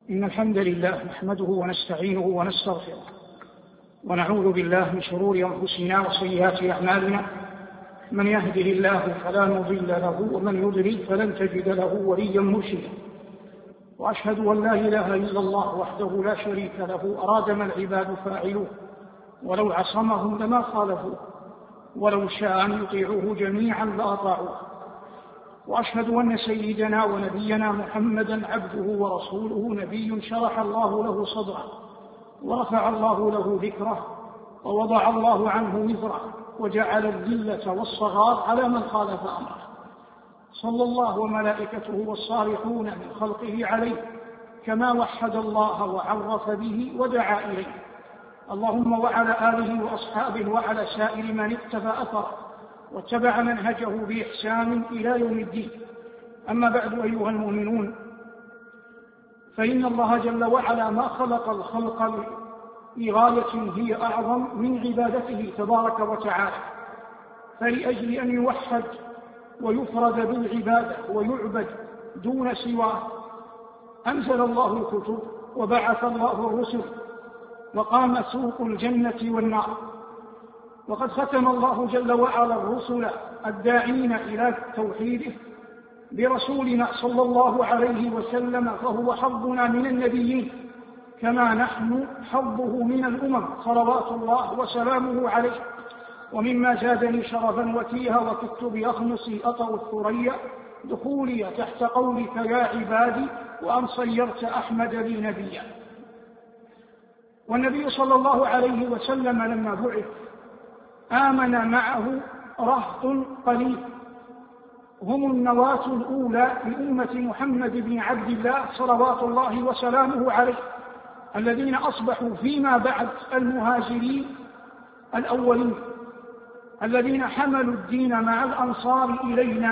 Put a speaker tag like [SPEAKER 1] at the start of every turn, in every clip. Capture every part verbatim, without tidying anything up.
[SPEAKER 1] إن الحمد لله نحمده ونستعينه ونستغفره ونعوذ بالله من شرور أنفسنا وسيئات أعمالنا. من يهده الله فلا مضل له ومن يضلل فلن تجد له وليا مرشدا. وأشهد أن لا إله إلا الله وحده لا شريك له أراد ما العباد فاعلوه ولو عصمهم لما خالفوه ولو شاء أن يطيعوه جميعا لأطاعوه. وأشهد أن سيدنا ونبينا محمدا عبده ورسوله نبي شرح الله له صدره ورفع الله له ذكره ووضع الله عنه وزره وجعل الذلة والصغار على من خالف أمره. صلى الله وملائكته والصالحون من خلقه عليه كما وحد الله وعرف به ودعا إليه. اللهم وعلى آله وأصحابه وعلى سائر من اقتفى أثره واتبع منهجه بإحسان إلى يوم الدين. أما بعد أيها المؤمنون، فإن الله جل وعلا ما خلق الخلق لغاية هي أعظم من عبادته تبارك وتعالى، فلأجل أن يوحد ويفرد بالعبادة ويعبد دون سواه أنزل الله الكتب وبعث الله الرسل وقام سوق الجنة والنار. وقد ختم الله جل وعلا الرسل الداعين إلى توحيده برسولنا صلى الله عليه وسلم، فهو حظنا من النبيين كما نحن حظه من الأمم صلوات الله وسلامه عليه. ومما زادني شرفا وتيها وكدت بأخمصي أطأ الثريا دخولي تحت قولك يا عبادي وأن صيرت أحمد لي نبيا. والنبي صلى الله عليه وسلم لما بعث آمن معه رهط قليل، هم النواة الأولى لأمة محمد بن عبد الله صلوات الله وسلامه عليه، الذين أصبحوا فيما بعد المهاجرين الأولين الذين حملوا الدين مع الأنصار إلينا.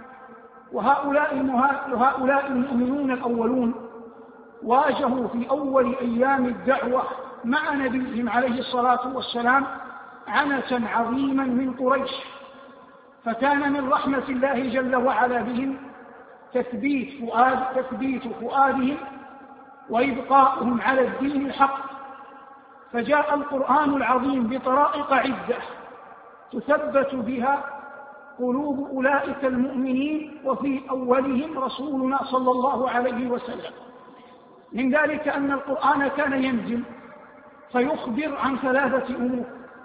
[SPEAKER 1] وهؤلاء هؤلاء المؤمنون الأولون واجهوا في أول أيام الدعوة مع نبيهم عليه الصلاة والسلام عنة عظيما من قريش، فكان من رحمة الله جل وعلا بهم تثبيت فؤاد تثبيت فؤادهم وإبقاؤهم على الدين الحق. فجاء القرآن العظيم بطرائق عدة تثبت بها قلوب أولئك المؤمنين، وفي أولهم رسولنا صلى الله عليه وسلم. من ذلك أن القرآن كان ينزل فيخبر عن ثلاثة أمور: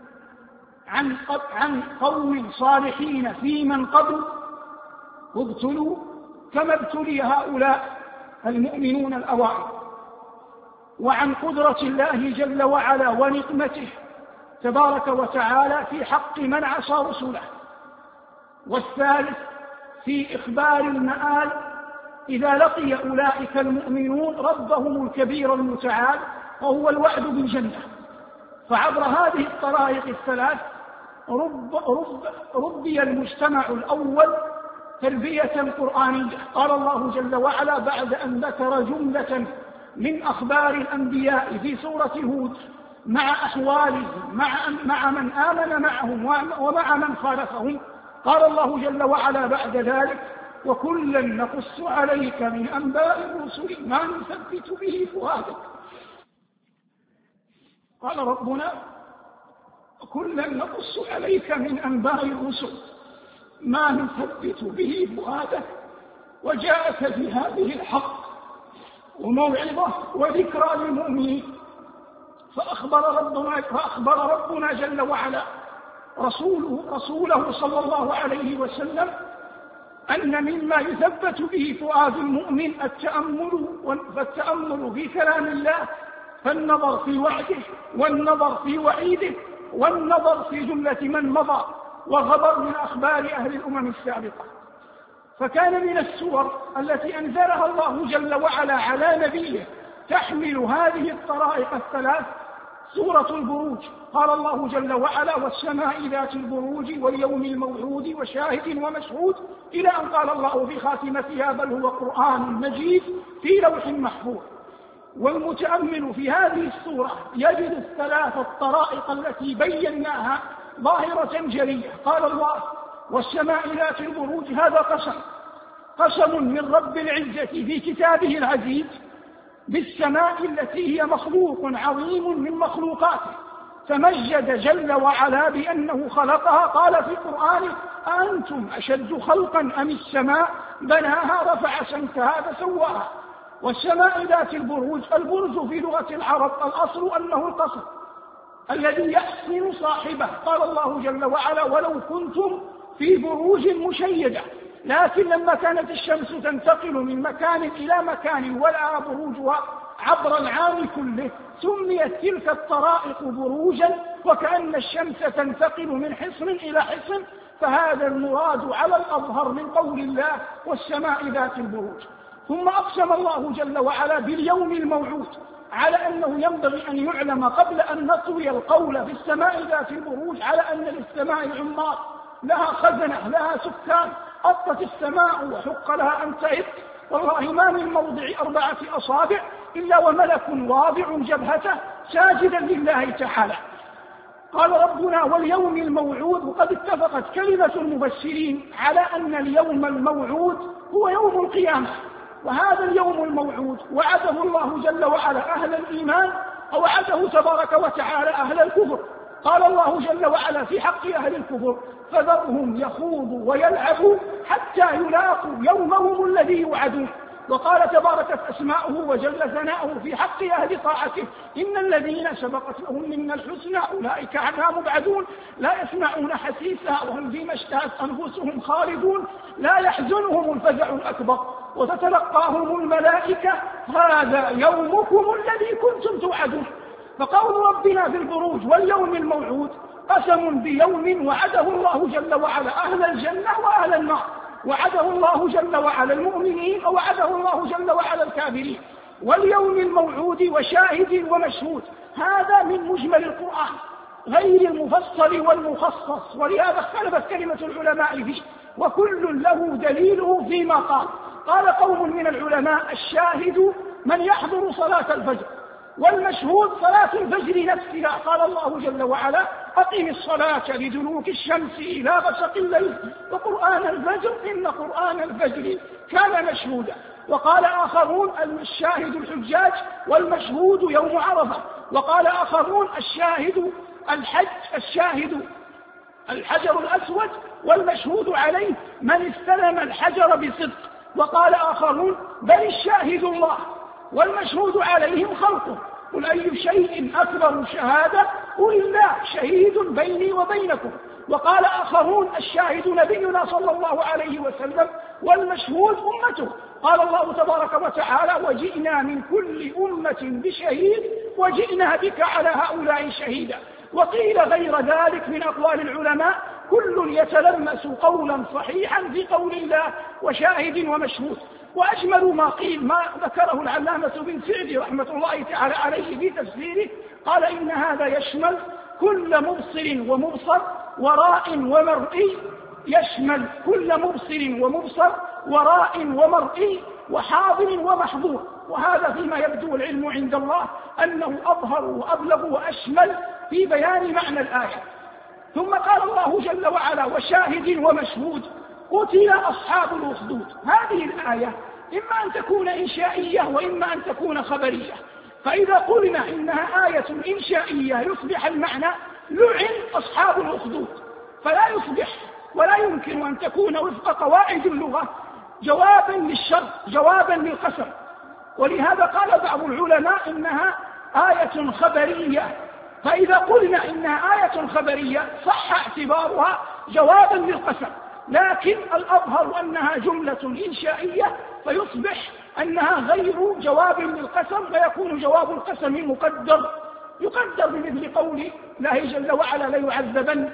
[SPEAKER 1] عن عن قوم صالحين في من قبل ابتلوا كما ابتلي هؤلاء المؤمنون الأوائل، وعن قدرة الله جل وعلا ونقمته تبارك وتعالى في حق من عصى رسله، والثالث في إخبار المآل إذا لقي أولئك المؤمنون ربهم الكبير المتعال وهو الوعد بالجنة. فعبر هذه الطرائق الثلاث رب رب ربي المجتمع الأول تربية قرآنية. قال الله جل وعلا بعد أن ذكر جملة من أخبار الأنبياء في سورة هود مع أحوالهم مع, مع من آمن معهم ومع من خالفهم، قال الله جل وعلا بعد ذلك: وكلا نقص عليك من أنباء الرسل ما نثبت به فؤادك. قال ربنا: كلا نقص عليك من أنباء الرسل ما نثبت به فؤادك وجاءك في هذه الحق وموعظة وذكرى للمؤمنين. فأخبر ربنا, فأخبر ربنا جل وعلا رسوله, رسوله صلى الله عليه وسلم أن مما يثبت به فؤاد المؤمن التأمل فالتأمل في كلام الله، فالنظر في وعده والنظر في وعيده والنظر في جملة من مضى وخبر من أخبار أهل الأمم السابقة. فكان من السور التي أنزلها الله جل وعلا على نبيه تحمل هذه الطرائق الثلاث سورة البروج. قال الله جل وعلا: والسماء ذات البروج واليوم الموعود وشاهد ومشهود، إلى أن قال الله في خاتمتها: بل هو قرآن مجيد في لوح محفوظ. والمتأمل في هذه السورة يجد الثلاث الطرائق التي بيناها ظاهرة جلية. قال الله: والسماء ذات البروج، هذا قسم قسم من رب العزة في كتابه العزيز بالسماء التي هي مخلوق عظيم من مخلوقاته، تمجد جل وعلا بأنه خلقها. قال في القرآن: أأنتم أشد خلقا أم السماء بناها رفع سمكها فسواها. والسماء ذات البروج، البرج في لغة العرب الأصل أنه القصر الذي يحصن صاحبه. قال الله جل وعلا: ولو كنتم في بروج مشيدة. لكن لما كانت الشمس تنتقل من مكان إلى مكان ولا بروجها عبر العام كله، سميت تلك الطرائق بروجا، وكأن الشمس تنتقل من حصن إلى حصن. فهذا المراد على الأظهر من قول الله: والسماء ذات البروج. ثم أقسم الله جل وعلا باليوم الموعود، على أنه ينبغي أن يعلم قبل أن نطوي القول في السماء ذات البروج على أن للسماء عمار، لها خزنة، لها سكان. أطت السماء وحق لها أن تعط، والله ما من موضع أربعة أصابع إلا وملك واضع جبهته ساجدا لله تعالى. قال ربنا: واليوم الموعود. وقد اتفقت كلمة المفسرين على أن اليوم الموعود هو يوم القيامة، وهذا اليوم الموعود وعده الله جل وعلا أهل الإيمان، ووعده تبارك وتعالى أهل الكفر. قال الله جل وعلا في حق أهل الكفر: فذرهم يخوضوا ويلعبوا حتى يلاقوا يومهم الذي يوعدون. وقال تباركت أسماؤه وجل ثناؤه في حق أهل طاعته: إن الذين سبقت لهم منا الحسنى أولئك عنها مبعدون، لا يسمعون حسيسها وهم فيما اشتهت أنفسهم خالدون، لا يحزنهم الفزع الأكبر، وتتلقاهم الملائكة: هذا يومكم الذي كنتم توعدون. فقول ربنا في البروج واليوم الموعود قسم بيوم وعده الله جل وعلا أهل الجنة وأهل النار، وعده الله جل وعلا المؤمنين، ووعده الله جل وعلا الكافرين. واليوم الموعود وشاهد ومشهود، هذا من مجمل القرآن غير المفصل والمخصص، ولهذا اختلفت كلمة العلماء فيه، وكل له دليله فيما قال. قال قوم من العلماء: الشاهد من يحضر صلاة الفجر، والمشهود صلاة الفجر نفسها. قال الله جل وعلا: أقم الصلاة لدلوك الشمس إلى غسق الليل وقرآن الفجر إن قرآن الفجر كان مشهودا. وقال آخرون: الشاهد الحجاج والمشهود يوم عرفة. وقال آخرون: الشاهد الحج، الشاهد الحجر الأسود، والمشهود عليه من استلم الحجر بصدق. وقال آخرون: بل الشاهد الله والمشهود عليهم خلقه. قل أي شيء أكبر شهادة؟ قل الله شهيد بيني وبينكم. وقال آخرون: الشاهد نبينا صلى الله عليه وسلم والمشهود أمته. قال الله تبارك وتعالى: وجئنا من كل أمة بشهيد وجئنا بك على هؤلاء شهيدا. وقيل غير ذلك من أقوال العلماء، كل يتلمس قولا صحيحا في قول الله وشاهد ومشهود. وأجمل ما قيل ما ذكره العلامة بن سعدي رحمة الله تعالى عليه في تفسيره، قال: إن هذا يشمل كل مبصر ومبصر وراء ومرئي، يشمل كل مبصر ومبصر وراء ومرئي وحاضر ومحظور. وهذا فيما يبدو العلم عند الله أنه أظهر وأبلغ وأشمل في بيان معنى الآية. ثم قال الله جل وعلا: وشاهد ومشهود قتل أصحاب الأخدود. هذه الآية إما أن تكون إنشائية وإما أن تكون خبرية. فإذا قلنا إنها آية إنشائية يصبح المعنى لعن أصحاب الأخدود، فلا يصبح ولا يمكن أن تكون وفق قواعد اللغة جوابا للشر، جوابا للقسم. ولهذا قال بعض العلماء إنها آية خبرية. فإذا قلنا إنها آية خبرية صح اعتبارها جوابا للقسم، لكن الأظهر أنها جملة إنشائية فيصبح أنها غير جواب للقسم، فيكون جواب القسم مقدر، يقدر بمثل قول الله جل وعلا: ليعذبن،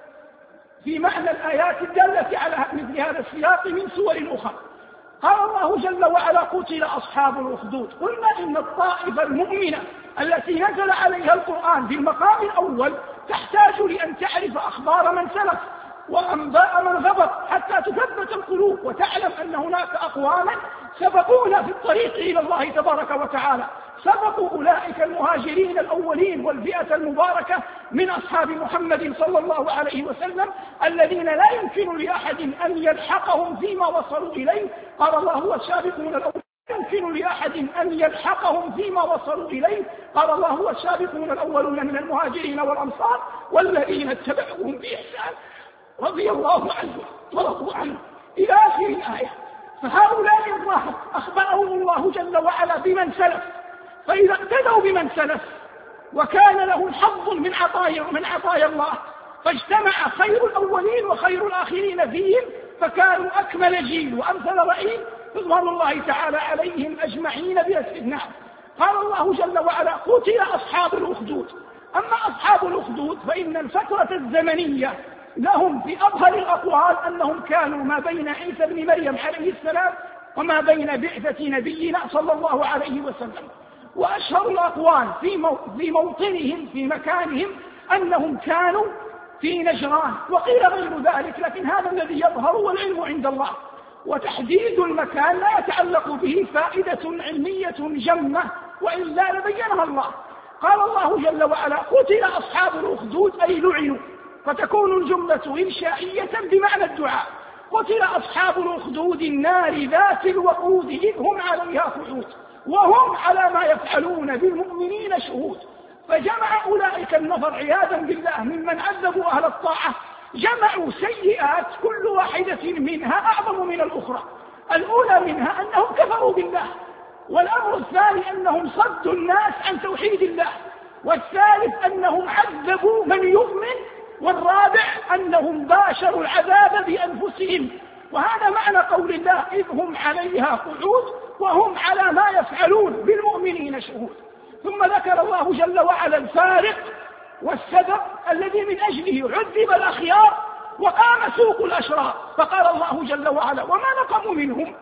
[SPEAKER 1] في معنى الآيات الدالة على مثل هذا السياق من سور أخرى. قال الله جل وعلا: قتل أصحاب الأخدود. قلنا إن الطائفة المؤمنة التي نزل عليها القرآن في المقام الأول تحتاج لأن تعرف أخبار من سلف وأنباء من غبر حتى تثبت القلوب وتعلم أن هناك أقواما سبقونا في الطريق إلى الله تبارك وتعالى، سبقوا أولئك المهاجرين الأولين والفئة المباركة من أصحاب محمد صلى الله عليه وسلم الذين لا يمكن لأحد أن يلحقهم فيما وصلوا إليه. قال الله: والسابقون الأولون يمكن لأحد أن يلحقهم فيما وصلوا إليه. قال الله: والسابقون الأولون من المهاجرين والأنصار والذين اتبعوهم بإحسان رضي الله عنهم ورضوا عنه إلى آخر الآية. فهؤلاء الرهط أخبرهم الله جل وعلا بمن سلف، فإذا اقتدوا بمن سلف وكان لهم حظ من عطايا من عطايا الله، فاجتمع خير الأولين وخير الآخرين فيهم، فكانوا أكمل جيل وأمثل رأي رضوان الله تعالى عليهم أجمعين بلا استثناء. قال الله جل وعلا: قتل أصحاب الأخدود. أما أصحاب الأخدود فإن الفترة الزمنية لهم في أظهر الأقوال أنهم كانوا ما بين عيسى بن مريم عليه السلام وما بين بعثة نبينا صلى الله عليه وسلم. وأشهر الأقوال في موطنهم في مكانهم أنهم كانوا في نجران، وقيل غير ذلك، لكن هذا الذي يظهر والعلم عند الله. وتحديد المكان لا يتعلق به فائدة علمية جمة، وإلا لبينها الله. قال الله جل وعلا: قتل أصحاب الأخدود، أي لعنوا، فتكون الجملة إنشائية بمعنى الدعاء. قتل أصحاب الأخدود النار ذات الوقود إذ هم عليها قعود وهم على ما يفعلون بالمؤمنين شهود. فجمع أولئك النفر عياذا بالله ممن عذبوا أهل الطاعة، جمعوا سيئات كل واحدة منها أعظم من الأخرى. الأولى منها أنهم كفروا بالله، والأمر الثاني أنهم صدوا الناس عن توحيد الله، والثالث أنهم عذبوا من يؤمن، والرابع أنهم باشروا العذاب بأنفسهم. وهذا معنى قول الله: إذ هم عليها قعود وهم على ما يفعلون بالمؤمنين شهود. ثم ذكر الله جل وعلا الفارق والسبق الذي من أجله عذب الأخيار وقام سوق الأشرار. فقال الله جل وعلا: وما نقموا منهم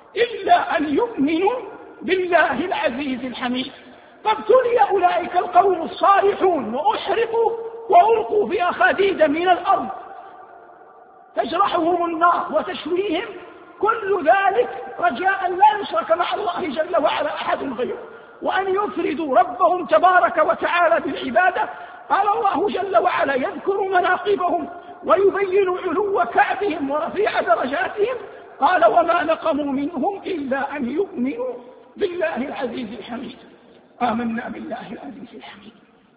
[SPEAKER 1] إلا أن يؤمنوا بالله العزيز الحميد. فابتلي أولئك القوم الصالحون وأحرقوا وألقوا في أخاديد من الأرض تجرحهم النار وتشويهم، كل ذلك رجاء لا يشرك مع الله جل وعلا أحد غيره، وأن يفردوا ربهم تبارك وتعالى بالعبادة. قال الله جل وعلا يذكر مناقبهم ويبين علو كعبهم ورفيع درجاتهم. قال: وما نقموا منهم إلا أن يؤمنوا بالله العزيز الحميد. آمنا بالله العزيز الحميد.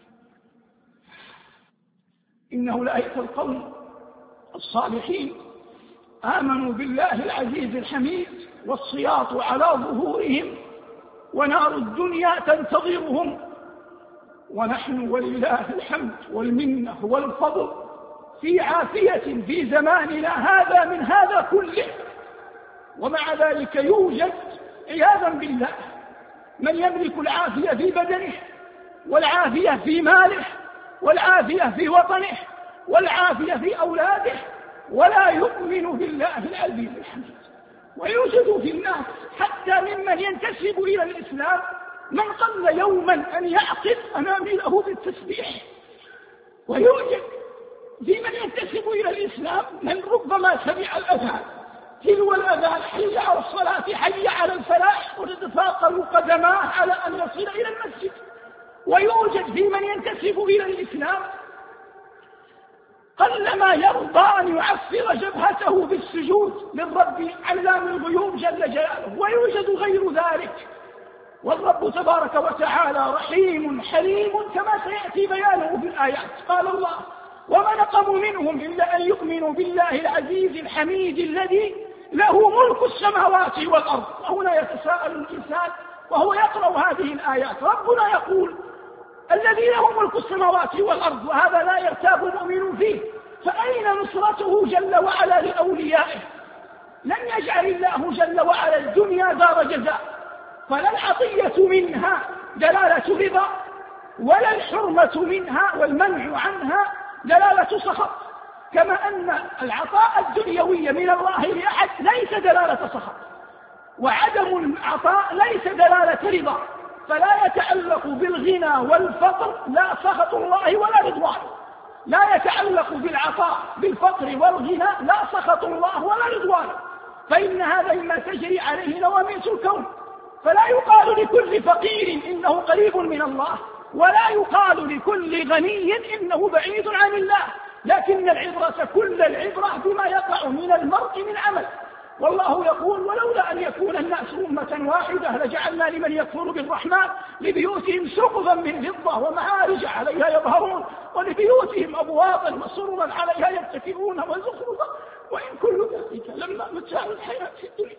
[SPEAKER 1] إن أولئك القوم الصالحين آمنوا بالله العزيز الحميد والصياط على ظهورهم ونار الدنيا تنتظرهم، ونحن ولله الحمد والمنة والفضل في عافية في زماننا هذا من هذا كله. ومع ذلك يوجد عياذا بالله من يملك العافية في بدنه، والعافية في ماله، والعافية في وطنه، والعافية في أولاده، ولا يؤمن بالله العزيز الحميد. ويوجد في الناس حتى ممن ينتسب إلى الإسلام من قل يوما أن يعقد أنامله بالتسبيح، ويوجد في من ينتسب إلى الإسلام من ربما سمع الأذان تلو الأذان حي على الصلاة حي على الفلاح وتتفاقم قدماه على أن يصل إلى المسجد. ويوجد في من ينتسب إلى الإسلام قلما يرضى أن يعفر جبهته بالسجود للرب علام الغيوب جل جلاله، ويوجد غير ذلك. والرب تبارك وتعالى رحيم حليم كما سيأتي بيانه في الآيات. قال الله: وما نقموا منهم إلا أن يؤمنوا بالله العزيز الحميد الذي له ملك السماوات والأرض. وهنا يتساءل الإنسان وهو يقرأ هذه الآيات، ربنا يقول الذي له ملك السماوات والأرض، وهذا لا يرتاب المؤمن فيه، فأين نصرته جل وعلا لأوليائه؟ لم يجعل الله جل وعلا الدنيا دار جزاء، فلا العطية منها دلالة رضا، ولا الحرمة منها والمنع عنها دلالة سخط، كما أن العطاء الدنيوي من الله لأحد ليس دلالة سخط، وعدم العطاء ليس دلالة رضا. فلا يتعلق بالغنى والفقر لا سخط الله ولا رضوان، لا يتعلق بالعطاء بالفقر والغنى لا سخط الله ولا رضوان، فإن هذا مما تجري عليه نواميس الكون. فلا يقال لكل فقير إنه قريب من الله، ولا يقال لكل غني إنه بعيد عن الله، لكن العبرة كل العبرة بما يقع من المرء من عمل. والله يقول ولولا أن يكون الناس أمة واحدة لجعلنا لمن يكفر بالرحمن لبيوتهم سقفا من فضة ومعارج عليها يظهرون ولبيوتهم أبوابا وسررا عليها يتكئون وزخرفا وإن كل ذلك لما متاع الحياة الدنيا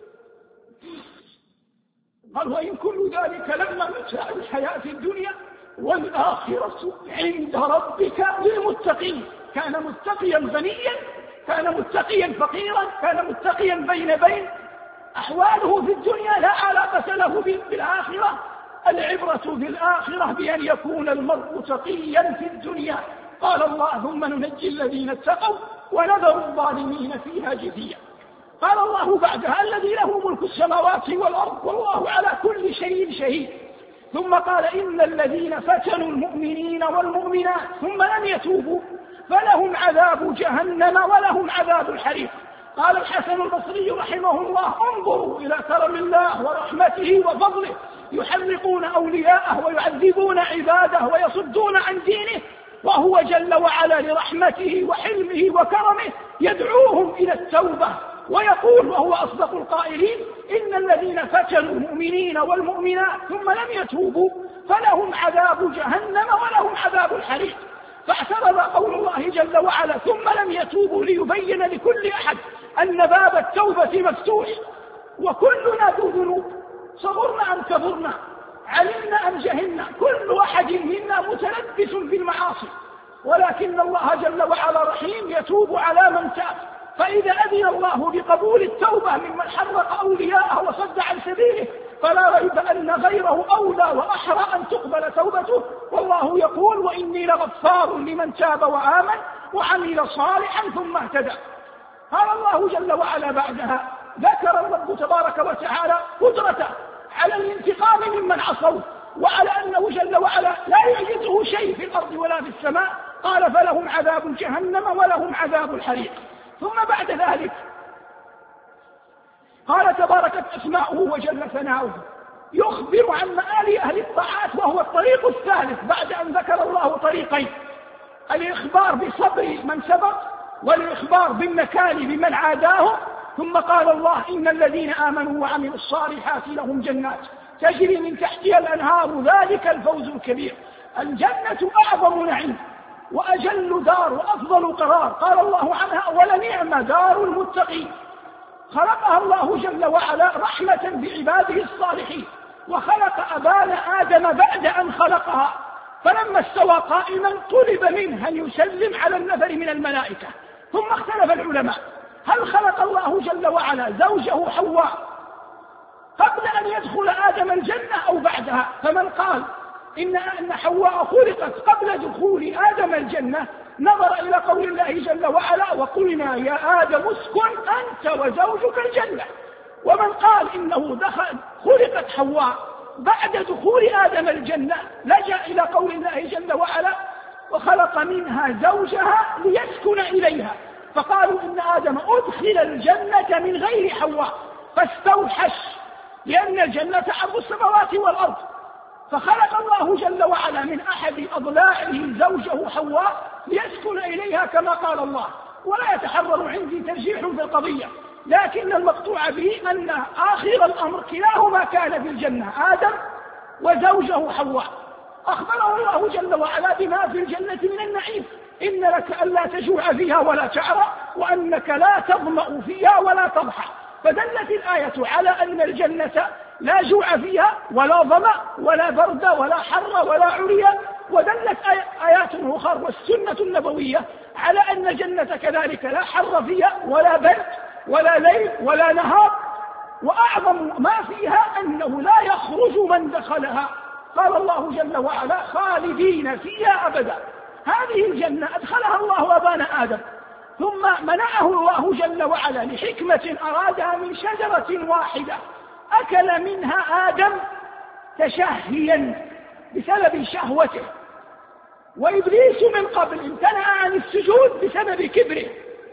[SPEAKER 1] قال وإن كل ذلك لما متاع الحياة الدنيا والآخرة عند ربك للمتقين. كان متقيا غنيا، كان متقيا فقيرا، كان متقيا بين بين، أحواله في الدنيا لا علاقة له بالآخرة. العبرة بالآخرة بأن يكون المرء تقيا في الدنيا. قال الله ثم ننجي الذين اتقوا ونذر الظالمين فيها جثيا. قال الله بعدها الذي له ملك السماوات والأرض والله على كل شيء شهيد. ثم قال إن الذين فتنوا المؤمنين والمؤمنات ثم لم يتوبوا فلهم عذاب جهنم ولهم عذاب الحريق. قال الحسن البصري رحمه الله انظروا إلى كرم الله ورحمته وفضله يحرقون أولياءه ويعذبون عباده ويصدون عن دينه، وهو جل وعلا لرحمته وحلمه وكرمه يدعوهم إلى التوبة ويقول وهو أصدق القائلين إن الذين فتنوا المؤمنين والمؤمنات ثم لم يتوبوا فلهم عذاب جهنم ولهم عذاب الحريق. فاعترض قول الله جل وعلا ثم لم يتوبوا ليبين لكل أحد أن باب التوبة مفتوح، وكلنا ذو ذنوب، صغرنا أم كبرنا، علمنا أم جهلنا، كل واحد منا متلبس بالمعاصي، ولكن الله جل وعلا رحيم يتوب على من تاب. فإذا أذن الله بقبول التوبة ممن حرق أولياءه وصد عن سبيله فلا ريب أن غيره أولى وأحرى أن تقبل توبته. والله يقول وإني لغفار لمن تاب وآمن وعمل صالحا ثم اهتدى. قال الله جل وعلا بعدها ذكر الرب تبارك وتعالى قدرته على الانتقام ممن عصوا، وعلى أنه جل وعلا لا يعجزه شيء في الأرض ولا في السماء. قال فلهم عذاب جهنم ولهم عذاب الحريق. ثم بعد ذلك قال تباركت أسماؤه وجل ثناؤه يخبر عن مآل أهل الطاعات، وهو الطريق الثالث بعد أن ذكر الله طريقين: الإخبار بصبر من سبق والإخبار بالنكال بمن عاداه. ثم قال الله إن الذين آمنوا وعملوا الصالحات لهم جنات تجري من تحتها الأنهار ذلك الفوز الكبير. الجنة أعظم نعيم وأجل دار وأفضل قرار. قال الله عنها ولنعم دار المتقين. خلقها الله جل وعلا رحمة بعباده الصالحين، وخلق أبانا آدم بعد أن خلقها، فلما استوى قائما طلب منه أن يسلم على النفر من الملائكة. ثم اختلف العلماء هل خلق الله جل وعلا زوجه حواء قبل أن يدخل آدم الجنة أو بعدها؟ فمن قال إن أن حواء خلقت قبل دخول آدم الجنة نظر إلى قول الله جل وعلا وقلنا يا آدم اسكن أنت وزوجك الجنة. ومن قال إنه دخل خلقت حواء بعد دخول آدم الجنة لجأ إلى قول الله جل وعلا وخلق منها زوجها ليسكن إليها، فقالوا إن آدم أدخل الجنة من غير حواء فاستوحش، لأن الجنة عرض السماوات والأرض، فخلق الله جل وعلا من أحد أضلاعه زوجه حواء ليسكن إليها كما قال الله. ولا يتحرر عندي ترجيح في القضية، لكن المقطوع به أن آخر الأمر كلاهما كان في الجنة آدم وزوجه حواء. أخبره الله جل وعلا بما في الجنة من النعيم: إن لك ألا تجوع فيها ولا تعرى وأنك لا تظمأ فيها ولا تضحى. فدلت الآية على أن الجنة لا جوع فيها ولا ظمأ ولا برد ولا حر ولا عريا. ودلت آيات أخرى والسنة النبوية على أن الجنة كذلك لا حر فيها ولا برد ولا ليل ولا نهار، وأعظم ما فيها أنه لا يخرج من دخلها. قال الله جل وعلا خالدين فيها أبدا. هذه الجنة أدخلها الله أبانا آدم، ثم منعه الله جل وعلا لحكمة أرادها من شجرة واحدة أكل منها آدم تشهيا بسبب شهوته، وإبليس من قبل امتنع عن السجود بسبب كبره.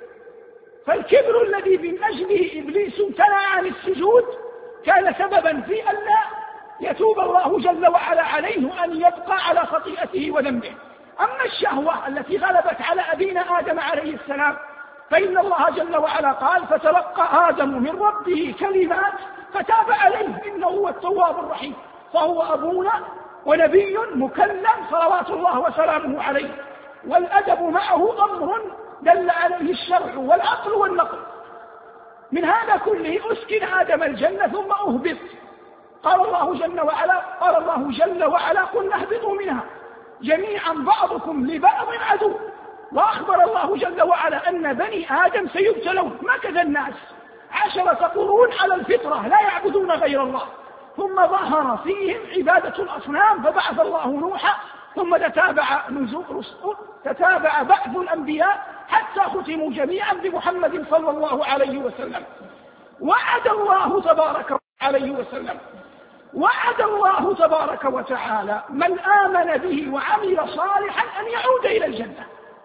[SPEAKER 1] فالكبر الذي من أجله إبليس امتنع عن السجود كان سببا في أن لا يتوب الله جل وعلا عليه أن يبقى على خطيئته وذنبه. أما الشهوة التي غلبت على أبينا آدم عليه السلام فإن الله جل وعلا قال فتلقى آدم من ربه كلمات فتاب عليه إنه هو التواب الرحيم، فهو أبونا ونبي مكلم صلوات الله وسلامه عليه. والأدب معه أمر دل عليه الشرع والعقل والنقل. من هذا كله أسكن آدم الجنة ثم أهبط. قال الله جل وعلا قال الله جل وعلا قل اهبطوا منها جميعا بعضكم لبعض عدو. وأخبر الله جل وعلا أن بني آدم سيبتلون مكث الناس عشرة قرون على الفطرة لا يعبدون غير الله، ثم ظهر فيهم عبادة الأصنام فبعث الله نوحا، ثم تتابع نزول تتابع بعث الأنبياء حتى ختموا جميعا بمحمد صلى الله عليه وسلم. وعد الله تبارك عليه وسلم وعد الله تبارك وتعالى من آمن به وعمل صالحا أن يعود إلى الجنة،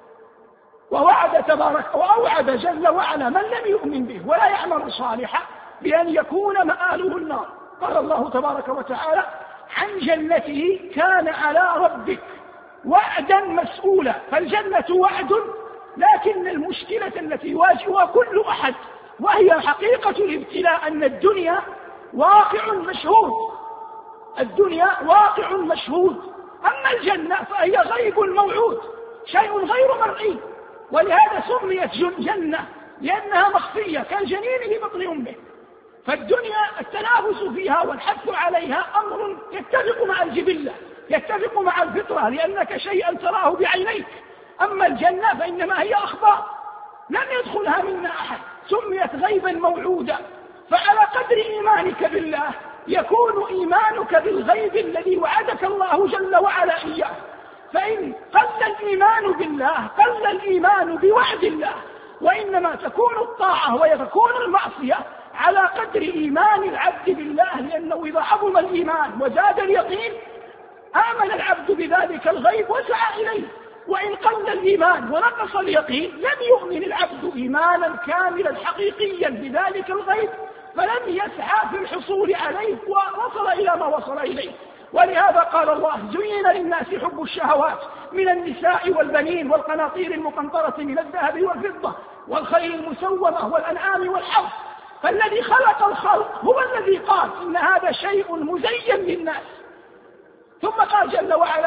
[SPEAKER 1] ووعد تبارك وأوعد جل وعلا من لم يؤمن به ولا يعمل صالحا بأن يكون مآله النار. قال الله تبارك وتعالى عن جنته كان على ربك وعدا مسؤولا. فالجنة وعد، لكن المشكلة التي يواجهها كل أحد وهي حقيقة الابتلاء أن الدنيا واقع مشهود، الدنيا واقع مشهود، أما الجنة فهي غيب موعود، شيء غير مرئي، ولهذا سميت جنة لأنها مخفية كالجنين في بطن أمه. فالدنيا التنافس فيها والحث عليها أمر يتفق مع الجبلة، يتفق مع الفطرة، لأنك شيئا تراه بعينيك. أما الجنة فإنما هي أخبار لم يدخلها منا أحد، سميت غيبا موعودا. فعلى قدر إيمانك بالله يكون إيمانك بالغيب الذي وعدك الله جل وعلا إياه. فإن قل الإيمان بالله قل الإيمان بوعد الله، وإنما تكون الطاعة ويكون المعصية على قدر إيمان العبد بالله، لأنه إذا عظم الإيمان وزاد اليقين آمن العبد بذلك الغيب وسعى إليه، وإن قل الإيمان ونقص اليقين لم يؤمن العبد إيمانا كاملا حقيقيا بذلك الغيب، فلم يسعى في الحصول عليه ووصل إلى ما وصل إليه. ولهذا قال الله زين للناس حب الشهوات من النساء والبنين والقناطير المقنطرة من الذهب والفضة والخيل المسومة والأنعام والحرث. فالذي خلق الخلق هو الذي قال إن هذا شيء مزين للناس. ثم قال جل وعلا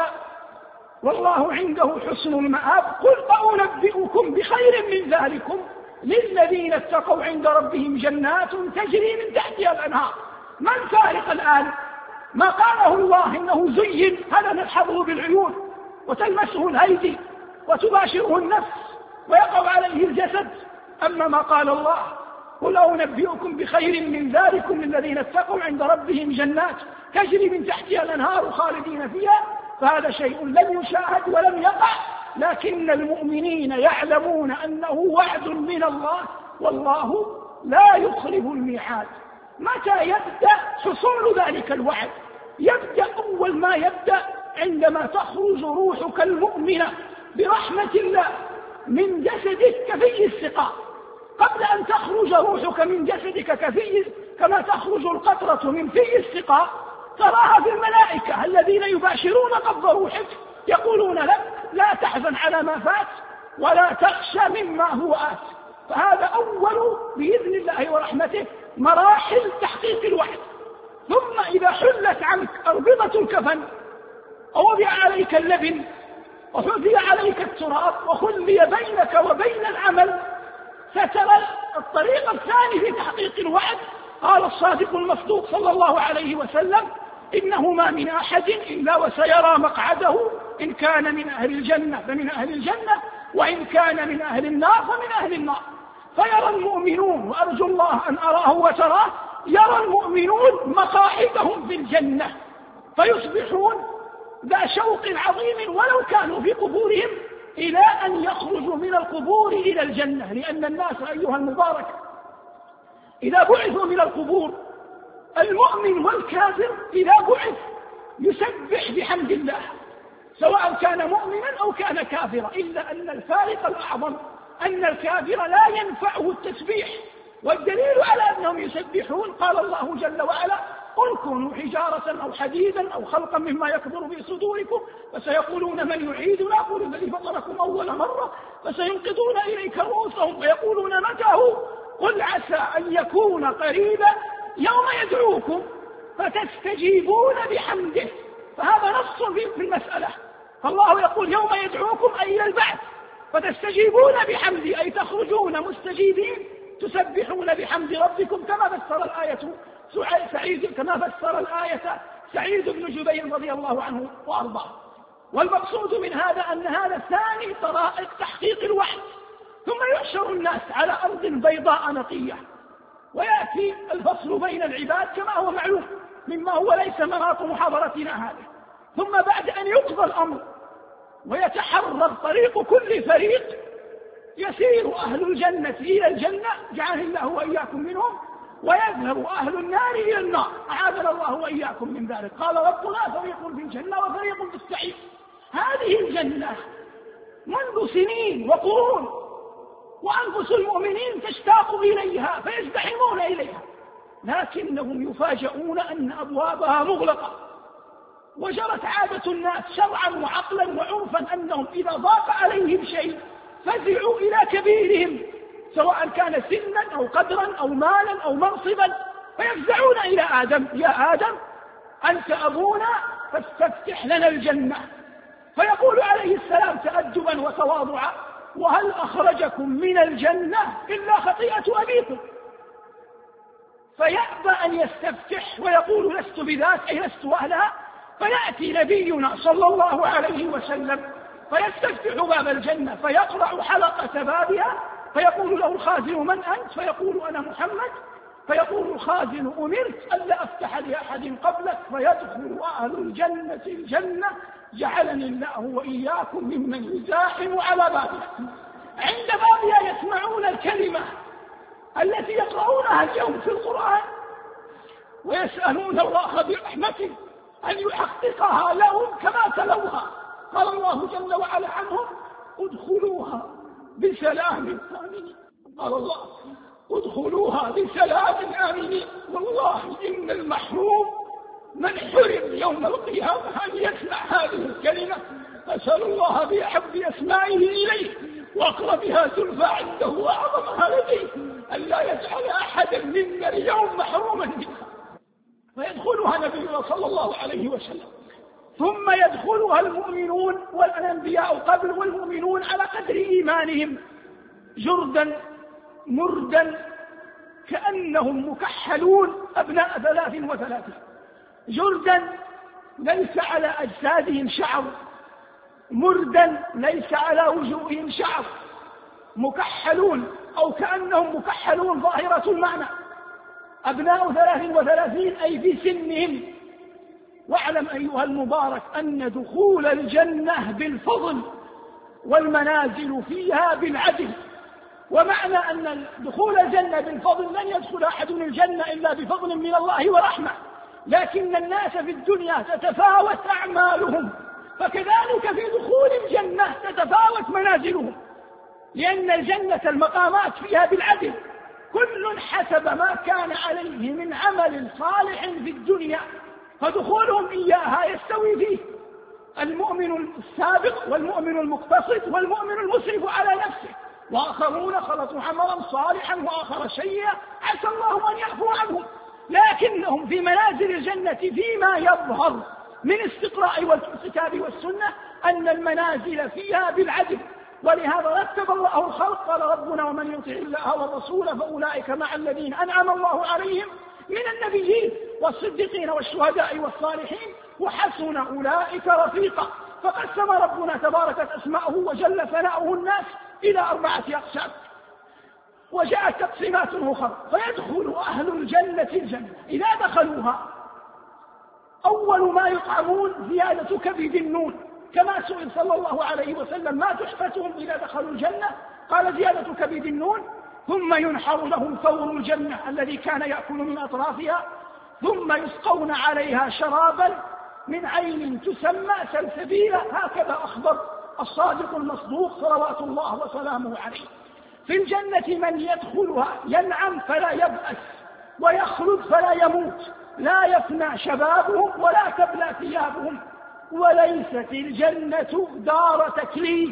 [SPEAKER 1] والله عنده حسن المآب قل أنبئكم بخير من ذلكم للذين اتقوا عند ربهم جنات تجري من تحتها الأنهار. ما الفارق الآن؟ ما قاله الله إنه زين هذا نلحظه بالعيون وتلمسه الأيدي وتباشره النفس ويقع عليه الجسد. أما ما قال الله قل أنبئكم بخير من ذلكم للذين اتقوا عند ربهم جنات تجري من تحتها الأنهار خالدين فيها، فهذا شيء لم يشاهد ولم يقع، لكن المؤمنين يعلمون أنه وعد من الله والله لا يخلف الميعاد. متى يبدأ حصول ذلك الوعد؟ يبدأ أول ما يبدأ عندما تخرج روحك المؤمنة برحمة الله من جسدك كفي السقاء. قبل أن تخرج روحك من جسدك كفي كما تخرج القطرة من في السقاء تراها في الملائكة الذين يباشرون قبض روحك يقولون لك لا تحزن على ما فات ولا تخشى مما هو آت. فهذا أول بإذن الله ورحمته مراحل تحقيق الوعد. ثم إذا حلت عنك أربطة الكفن ووضع عليك اللبن وحذي عليك التراب وخلي بينك وبين العمل سترى الطريق الثاني في تحقيق الوعد. قال الصادق المصدوق صلى الله عليه وسلم إنه ما من أحد إلا وسيرى مقعده إن كان من أهل الجنة فمن أهل الجنة وإن كان من أهل النار فمن أهل النار. فيرى المؤمنون وأرجو الله أن أراه وتراه يرى المؤمنون مقاعدهم في الجنة فيصبحون ذا شوق عظيم ولو كانوا في قبورهم إلى أن يخرجوا من القبور إلى الجنة. لأن الناس أيها المبارك إذا بعثوا من القبور المؤمن والكافر إذا بعث يسبح بحمد الله سواء كان مؤمنا أو كان كافرا، إلا أن الفارق الأعظم أن الكافر لا ينفعه التسبيح. والدليل على أنهم يسبحون قال الله جل وعلا قل كونوا حجارة أو حديدا أو خلقا مما يكبر في صدوركم فسيقولون من يعيدنا قل الذي فطركم أول مرة فسينقضون إليك رؤوسهم ويقولون متى هو قل عسى أن يكون قريبا يوم يدعوكم فتستجيبون بحمده. فهذا نص في المسألة. فالله يقول يوم يدعوكم أي إلى البعث فتستجيبون بحمده أي تخرجون مستجيبين تسبحون بحمد ربكم كما فسر الآية سعيد كما فسر الآية سعيد بن جبير رضي الله عنه وأرضاه. والمقصود من هذا أن هذا ثاني طرائق تحقيق الوحي. ثم يحشر الناس على أرض بيضاء نقية ويأتي الفصل بين العباد كما هو معلوم مما هو ليس مناط محاضرتنا هذه. ثم بعد أن يقضى الأمر ويتحرر طريق كل فريق يسير أهل الجنة إلى الجنة جعل الله وإياكم منهم ويذهب أهل النار إلى النار أعاذنا الله وإياكم من ذلك. قال ربنا فريق في الجنة وفريق في السعير. هذه الجنة منذ سنين وقرون وأنفس المؤمنين تشتاق إليها فيزدحمون إليها لكنهم يفاجؤون أن أبوابها مغلقة. وجرت عادة الناس شرعا وعقلا وعرفا أنهم إذا ضاق عليهم شيء فزعوا إلى كبيرهم سواء كان سنا أو قدرا أو مالا أو منصبا فيفزعون إلى آدم يا آدم أنت أبونا فاستفتح لنا الجنة. فيقول عليه السلام تأدبا وتواضعا وهل أخرجكم من الجنة إلا خطيئة أبيكم. فيأبى أن يستفتح ويقول لست بذاك أي لست أهلها. فيأتي نبينا صلى الله عليه وسلم فيستفتح باب الجنة فيقرع حلقة بابها فيقول له الخازن من أنت فيقول أنا محمد. فيقول الخازن أمرت ألا أفتح لأحد قبلك فيدخل أهل الجنة الجنة جعلني الله وإياكم ممن يزاحم على بابها. عند بابها يسمعون الكلمة التي يقرؤونها اليوم في القرآن ويسألون الله برحمته أن يحققها لهم كما تلوها. قال الله جل وعلا عنهم ادخلوها بسلام آمنين. قال الله ادخلوها بسلام آمنين. والله إن المحروم من حرم يوم القيامة أن يسمع هذه الكلمة. أسأل الله بأحب أسمائه إليه وأقربها زلفى عنده وأعظمها لديه أن لا يجعل أحدا منا اليوم محروما منها. فيدخلها نبينا صلى الله عليه وسلم ثم يدخلها المؤمنون والأنبياء قبل والمؤمنون على قدر إيمانهم جردا مردا كأنهم مكحلون أبناء ثلاث وثلاثين. جردا ليس على أجسادهم شعر مردا ليس على وجوههم شعر مكحلون أو كأنهم مكحلون ظاهرة المعنى أبناء ثلاث وثلاثين أي في سنهم. واعلم أيها المبارك أن دخول الجنة بالفضل والمنازل فيها بالعدل. ومعنى أن دخول الجنة بالفضل لن يدخل أحد الجنة إلا بفضل من الله ورحمة. لكن الناس في الدنيا تتفاوت أعمالهم فكذلك في دخول الجنة تتفاوت منازلهم لأن الجنة المقامات فيها بالعدل كل حسب ما كان عليه من عمل صالح في الدنيا فدخولهم إياها يستوي فيه المؤمن السابق والمؤمن المقتصد والمؤمن المسرف على نفسه. وآخرون خلطوا عملا صالحا وآخر سيئا عسى الله أن يعفو عنهم. لكنهم في منازل الجنة فيما يظهر من استقراء والكتاب والسنة أن المنازل فيها بالعدل. ولهذا رتب الله الخلق قال ربنا ومن يطع الله والرسول فأولئك مع الذين أنعم الله عليهم من النبيين والصديقين والشهداء والصالحين وحسن أولئك رفيقا. فقسم ربنا تباركت أسماؤه وجل ثناؤه الناس إلى أربعة أقسام وجاءت تقسيمات أخرى. فيدخل أهل الجنة الجنة إذا دخلوها أول ما يطعمون زيادة كبد النون كما سئل صلى الله عليه وسلم ما تحفتهم إذا دخلوا الجنة قال زيادة كبد النون. ثم ينحر لهم ثور الجنة الذي كان يأكل من أطرافها ثم يسقون عليها شرابا من عين تسمى سلسبيلا هكذا أخبر الصادق المصدوق صلوات الله وسلامه عليه. في الجنة من يدخلها ينعم فلا يبأس ويخلد فلا يموت لا يفنى شبابهم ولا تبلى ثيابهم. وليست الجنة دار تكليف،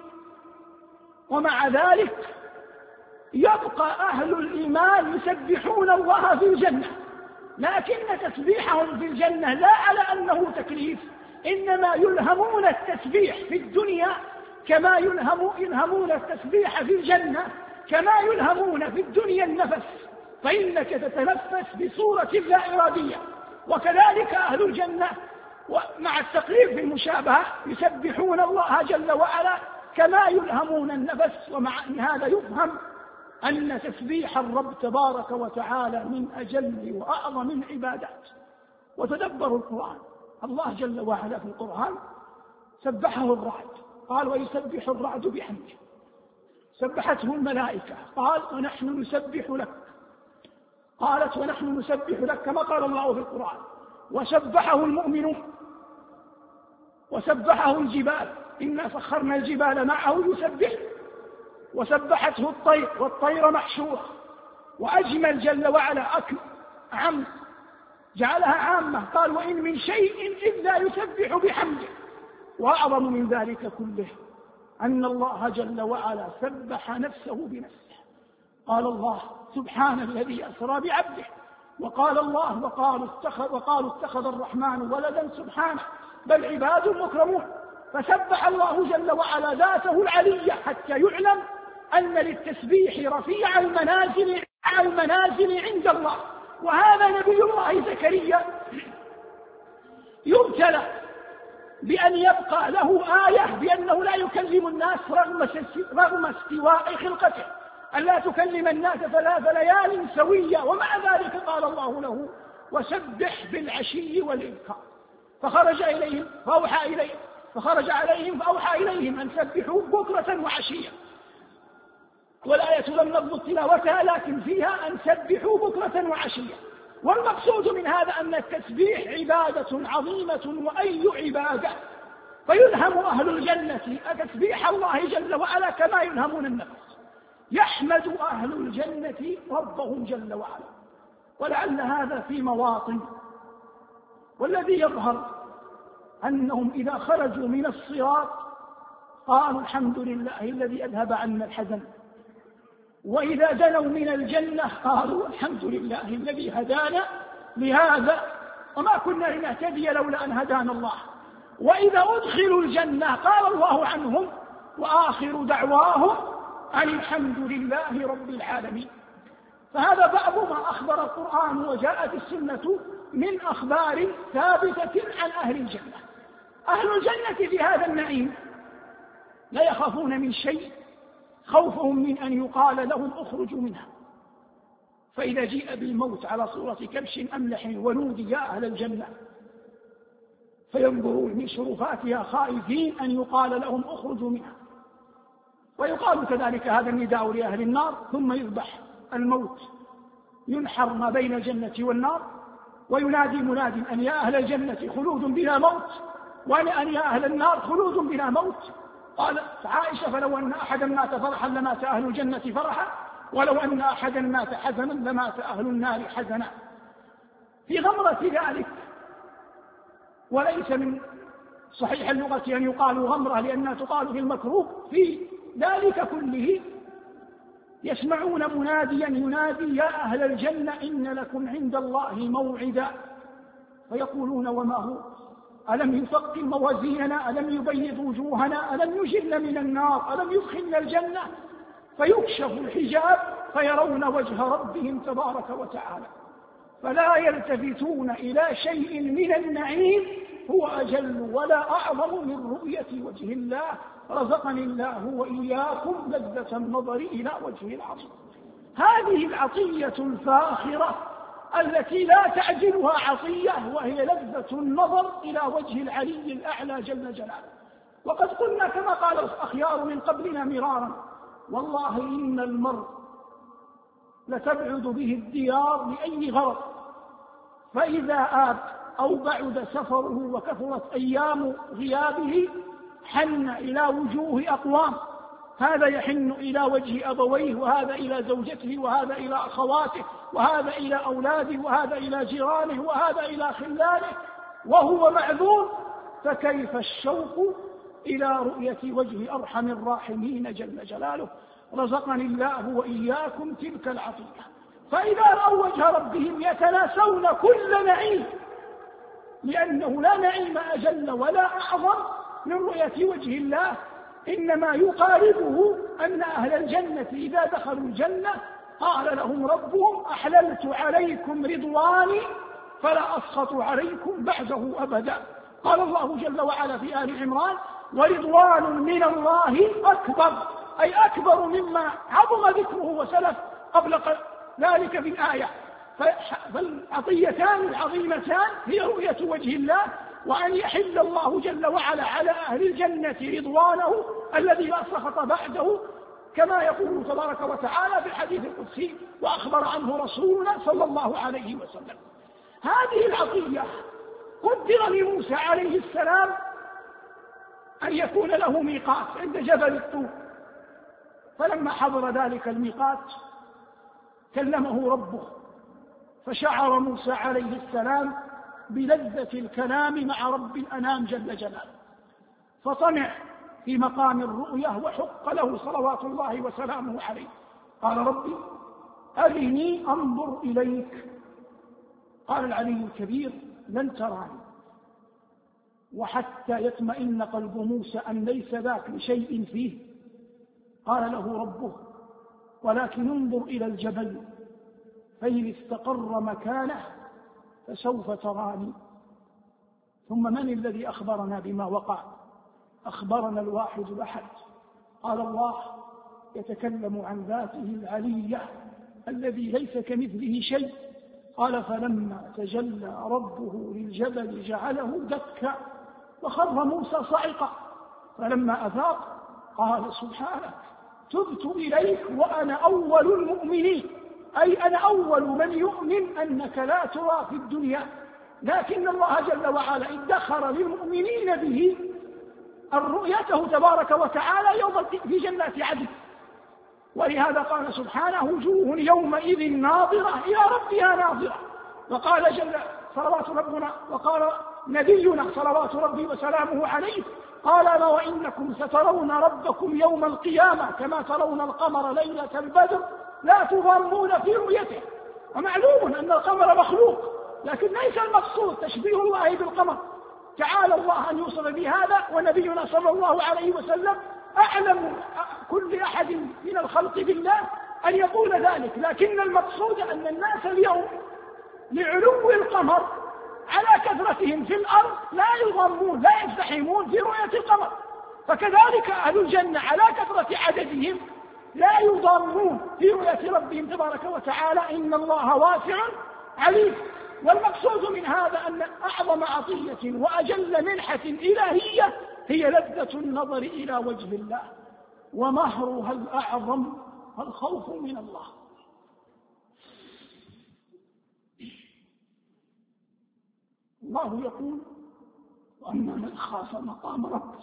[SPEAKER 1] ومع ذلك يبقى أهل الإيمان يسبحون الله في الجنة، لكن تسبيحهم في الجنة لا على أنه تكليف، إنما يلهمون التسبيح في الدنيا كما يلهمون التسبيح في الجنة، كما يلهمون في الدنيا النفس، فإنك تتنفس بصورة لا إرادية. وكذلك أهل الجنة ومع التقريب في المشابهة يسبحون الله جل وعلا كما يلهمون النفس. ومع أن هذا يفهم أن تسبيح الرب تبارك وتعالى من أجل وأعظم العبادات. وتدبروا القرآن، الله جل وعلا في القرآن سبحه الرعد، قال ويسبح الرعد بحمده، سبحته الملائكة، قال ونحن نسبح لك، قالت ونحن نسبح لك كما قال الله في القرآن، وسبحه المؤمنون، وسبحه الجبال إنا سخرنا الجبال معه يسبح، وسبحته الطير والطير محشورة. وأجمل جل وعلا أكل عم جعلها عامة، قال وإن من شيء إلا يسبح بحمده. وأعظم من ذلك كله أن الله جل وعلا سبح نفسه بنفسه، قال الله سبحان الذي أسرى بعبده، وقال الله وقالوا اتخذ, وقالوا اتخذ الرحمن ولدا سبحانه بل عباد مكرمون. فسبح الله جل وعلا ذاته العلية حتى يعلم أن للتسبيح رفيع المنازل المنازل عند الله. وهذا نبي الله زكريا يبتلى بأن يبقى له آية بأنه لا يكلم الناس رغم استواء خلقته، أن لا تكلم الناس ثلاث ليال سوية، ومع ذلك قال الله له وسبح بالعشي والإبكار. فخرج إليهم فأوحى إليهم فخرج عليهم فأوحى إليهم أن سبحوا بكرة وعشية. والآية لم نضبط تلاوتها لكن فيها أن سبحوا بكرة وعشية. والمقصود من هذا أن التسبيح عبادة عظيمة وأي عبادة، فيلهم أهل الجنة تسبيح الله جل وعلا كما يلهمون النفس. يحمد أهل الجنة ربهم جل وعلا، ولعل هذا في مواطن. والذي يظهر أنهم إذا خرجوا من الصراط قالوا الحمد لله الذي أذهب عنا الحزن، وإذا دنوا من الجنة قالوا الحمد لله الذي هدانا لهذا وما كنا لنهتدي لولا أن هدانا الله. وإذا أدخلوا الجنة قال الله عنهم وآخر دعواهم أن الحمد لله رب العالمين. فهذا بعض ما أخبر القرآن وجاءت السنة من أخبار ثابتة عن أهل الجنة. أهل الجنة في هذا النعيم لا يخافون من شيء خوفهم من أن يقال لهم اخرجوا منها. فإذا جيء بالموت على صورة كبش أملح ونودي يا أهل الجنة فينظرون من شرفاتها خائفين أن يقال لهم اخرجوا منها. ويقال كذلك هذا النداء لأهل النار، ثم يذبح الموت ينحر ما بين الجنة والنار، وينادي مناد أن يا أهل الجنة خلود بلا موت، وأن يا أهل النار خلود بلا موت. قالت عائشة فلو أن أحدا مات فرحا لمات أهل الجنة فرحا، ولو أن أحدا مات حزنا لمات أهل النار حزنا. في غمرة ذلك، وليس من صحيح اللغة أن يقال غمرة لأنها تقال في المكروه، في ذلك كله يسمعون مناديا ينادي يا أهل الجنة إن لكم عند الله موعدا، فيقولون وما هو؟ ألم يثقل موازيننا؟ ألم يبيض وجوهنا؟ ألم يجل من النار؟ ألم يدخلنا الجنة؟ فيكشف الحجاب فيرون وجه ربهم تبارك وتعالى، فلا يلتفتون إلى شيء من النعيم هو أجل ولا أعظم من رؤية وجه الله. رزقني الله وإياكم لذة النظر إلى وجهه العظيم. هذه العطية الفاخرة التي لا تعجلها عطية، وهي لذة النظر إلى وجه العلي الأعلى جل جلاله. وقد قلنا كما قال الأخيار من قبلنا مرارا والله إن المرء لتبعد به الديار لأي غرض، فإذا آب أو بعد سفره وكثرت أيام غيابه حن إلى وجوه أقوام هذا يحن إلى وجه أبويه، وهذا إلى زوجته، وهذا إلى أخواته، وهذا إلى أولاده، وهذا إلى جيرانه، وهذا إلى خلانه، وهو معذور، فكيف الشوق إلى رؤية وجه أرحم الراحمين جل جلاله. رزقني الله وإياكم تلك العطية. فإذا رأوا وجه ربهم يتناسون كل نعيم، لأنه لا نعيم أجل ولا أعظم من رؤية وجه الله. إنما يقاربه أن أهل الجنة إذا دخلوا الجنة قال لهم ربهم أحللت عليكم رضواني فلا أسخط عليكم بعده أبدا. قال الله جل وعلا في آل عمران ورضوان من الله أكبر، أي أكبر مما عظم ذكره وسلف قبل ذلك في الآية. فالعطيتان العظيمتان هي رؤية وجه الله، وأن يحل الله جل وعلا على أهل الجنة رضوانه الذي لا سخط بعده، كما يقول تبارك وتعالى في الحديث القدسي وأخبر عنه رسولنا صلى الله عليه وسلم. هذه العطية قدر لموسى عليه السلام أن يكون له ميقات عند جبل الطور، فلما حضر ذلك الميقات كلمه ربه، فشعر موسى عليه السلام بلذة الكلام مع رب الأنام جل جلاله، فطمع في مقام الرؤية وحق له صلوات الله وسلامه عليه. قال ربي أرني أنظر إليك. قال العلي الكبير لن تراني، وحتى يطمئن قلب موسى أن ليس ذاك لشيء فيه قال له ربه ولكن انظر إلى الجبل فإن استقر مكانه فسوف تراني. ثم من الذي أخبرنا بما وقع؟ أخبرنا الواحد الأحد. قال الله يتكلم عن ذاته العلية الذي ليس كمثله شيء. قال فلما تجلى ربه للجبل جعله دكا وخر موسى صعقا، فلما أفاق قال سبحانك تبت إليك وأنا أول المؤمنين، أي أنا أول من يؤمن أنك لا ترى في الدنيا، لكن الله جل وعلا ادخر للمؤمنين به الرؤيته تبارك وتعالى يوم في جنات عدن. ولهذا قال سبحانه وجوه يومئذ ناظرة إلى ربها ناظرة. وقال جل صلوات ربنا وقال نبينا صلوات ربي وسلامه عليه قال ألا وإنكم سترون ربكم يوم القيامة كما ترون القمر ليلة البدر لا تضامون في رؤيته. ومعلوم أن القمر مخلوق، لكن ليس المقصود تشبيه الله بالقمر، تعالى الله أن يوصل بهذا، ونبينا صلى الله عليه وسلم أعلم كل أحد من الخلق بالله أن يقول ذلك. لكن المقصود أن الناس اليوم لعلو القمر على كثرتهم في الأرض لا يضمون لا يزدحمون في رؤية القمر، فكذلك أهل الجنة على كثرة عددهم لا يضامون في رؤية ربهم تبارك وتعالى، إن الله واسع عليم. والمقصود من هذا أن أعظم عطية وأجل منحة إلهية هي لذة النظر إلى وجه الله، ومهرها الأعظم الخوف من الله. الله يقول وأما من خاف مقام ربه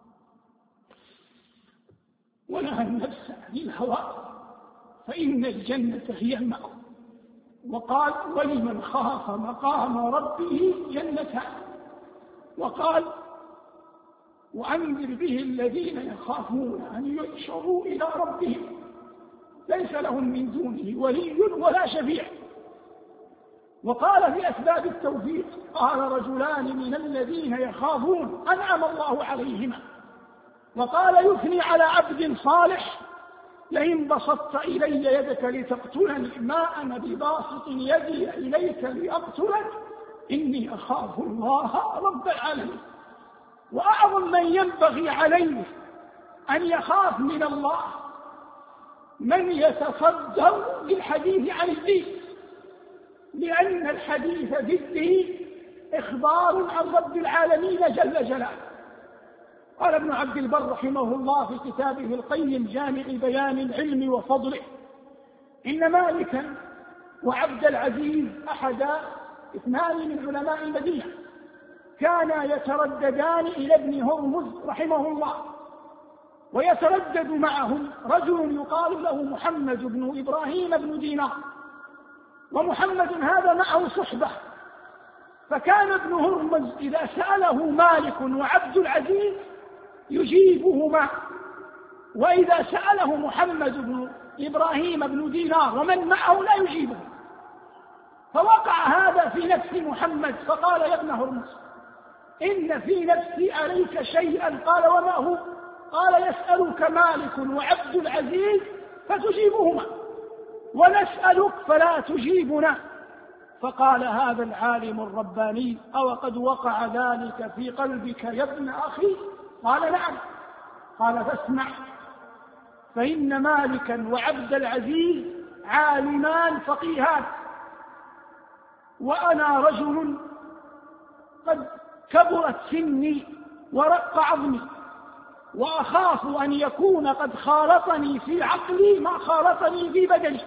[SPEAKER 1] ونهى النفس عن الهوى فإن الجنة هي المأوى. وقال ولمن خاف مقام ربه جنتان. وقال وأنذر به الذين يخافون أن يحشروا إلى ربهم ليس لهم من دونه ولي ولا شفيع. وقال في أسباب التوفيق قال رجلان من الذين يخافون أنعم الله عليهما. وقال يثني على عبد صالح لئن بسطت إلي يدك لتقتلني ما أنا بباسط يدي إليك لأقتلك إني أخاف الله رب العالمين. وأعظم من ينبغي عليه أن يخاف من الله من يتصدر للحديث عن الدين، لأن الحديث بالدين إخبار عن رب العالمين جل جلاله. قال ابن عبد البر رحمه الله في كتابه القيم جامع بيان العلم وفضله إن مالكا وعبد العزيز أحدا اثنان من علماء المدينة كانا يترددان إلى ابن هرمز رحمه الله ويتردد معهم رجل يقال له محمد بن إبراهيم بن دينار، ومحمد هذا معه صحبة، فكان ابن هرمز إذا سأله مالك وعبد العزيز يجيبهما، وإذا سأله محمد بن إبراهيم بن دينار ومن معه لا يجيبه. فوقع هذا في نفس محمد فقال يا ابن هرمز إن في نفسي عليك شيئا. قال وما هو؟ قال يسألك مالك وعبد العزيز فتجيبهما، ونسألك فلا تجيبنا. فقال هذا العالم الرباني أو قد وقع ذلك في قلبك يا ابن أخي؟ قال نعم. قال فاسمع، فإن مالكا وعبد العزيز عالمان فقيهان، وأنا رجل قد كبرت سني ورق عظمي، وأخاف أن يكون قد خالطني في عقلي ما خالطني في بدني،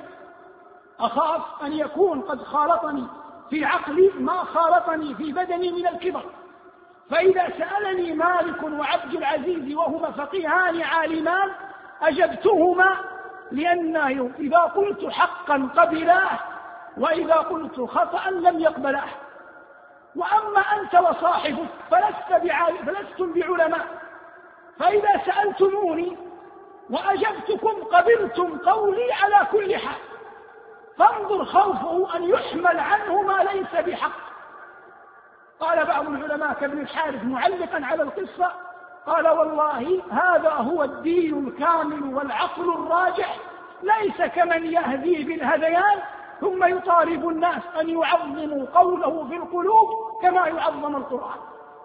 [SPEAKER 1] أخاف أن يكون قد خالطني في عقلي ما خالطني في بدني من الكبر. فإذا سألني مالك وعبد العزيز وهما فقيهان عالمان أجبتهما، لأنه إذا قلت حقا قبلاه، وإذا قلت خطأ لم يقبلاه. وأما أنت وصاحبك فلست فلستم بعلماء، فإذا سألتموني وأجبتكم قبلتم قولي على كل حال، فانظر خوفه أن يحمل عنه ما ليس بحق. قال بعض العلماء كابن الحارث معلقا على القصة، قال والله هذا هو الدين الكامل والعقل الراجح، ليس كمن يهدي بالهذيان ثم يطالب الناس أن يعظموا قوله في القلوب كما يعظم القرآن.